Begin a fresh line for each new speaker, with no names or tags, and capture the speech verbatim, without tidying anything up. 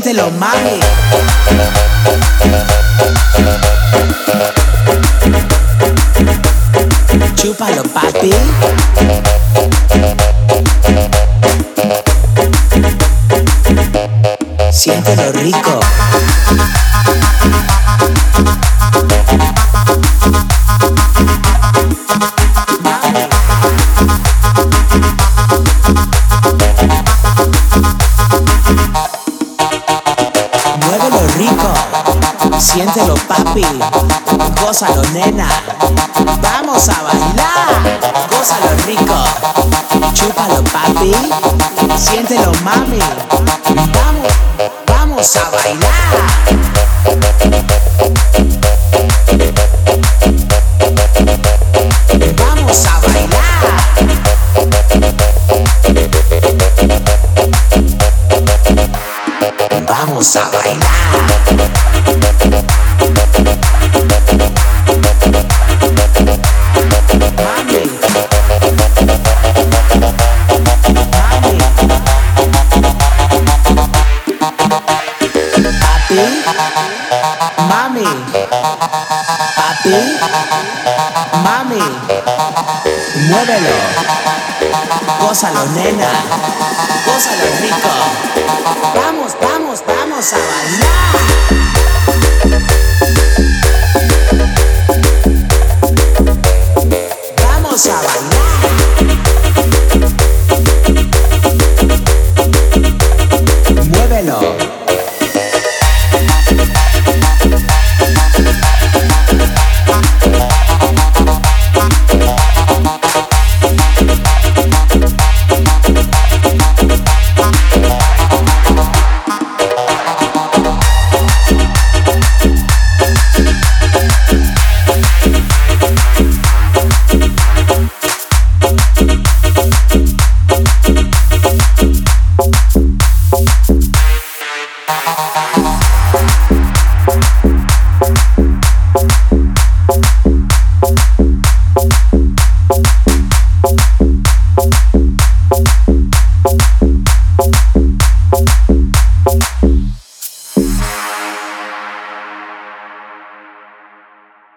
Siéntelo, mami. Chúpalo, papi. Siéntelo rico. Muévelo rico. Siéntelo, papi. Gózalo, nena. Vamos a bailar. Gózalo rico. Chúpalo, papi. Siéntelo, mami. Vamos, vamos a bailar. Vamos a bailar. Vamos a bailar. Mami. Mami. Papi. Mami. Papi. Mami. Muévelo. Gózalo, nena. Gózalo rico. Vamos, vamos, vamos a bailar. Vamos a bailar. Muévelo.